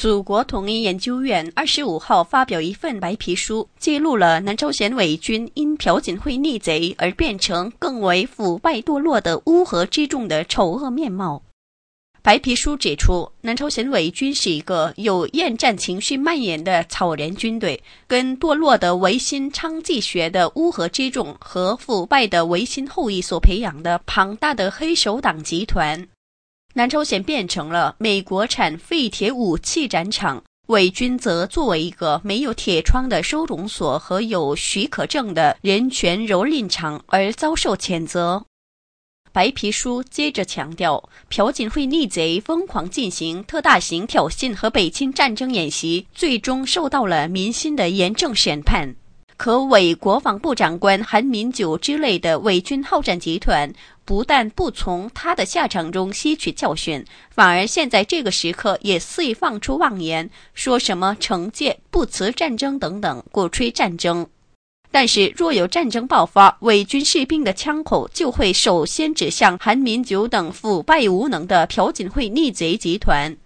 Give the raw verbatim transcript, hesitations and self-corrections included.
祖国统一研究院二十五号发表一份白皮书，记录了南朝鲜伪军因朴槿惠逆贼而变成更为腐败堕落的乌合之众的丑恶面貌。白皮书指出，南朝鲜伪军是一个有厌战情绪蔓延的草原军队，跟堕落的维新娼妓学的乌合之众和腐败的维新后裔所培养的庞大的黑手党集团。南朝鲜变成了美国产废铁武器战场，伪军则作为一个没有铁窗的收容所和有许可证的人权蹂躏场而遭受谴责。白皮书接着强调，朴槿惠逆贼疯狂进行特大型挑衅和北侵战争演习，最终受到了民心的严正审判。可伪国防部长官韩民久之类的伪军好战集团不但不从他的下场中吸取教训，反而现在这个时刻也肆意放出妄言，说什么惩戒、不辞战争等等，鼓吹战争。但是若有战争爆发，伪军士兵的枪口就会首先指向韩民久等腐败无能的朴槿惠逆贼集团。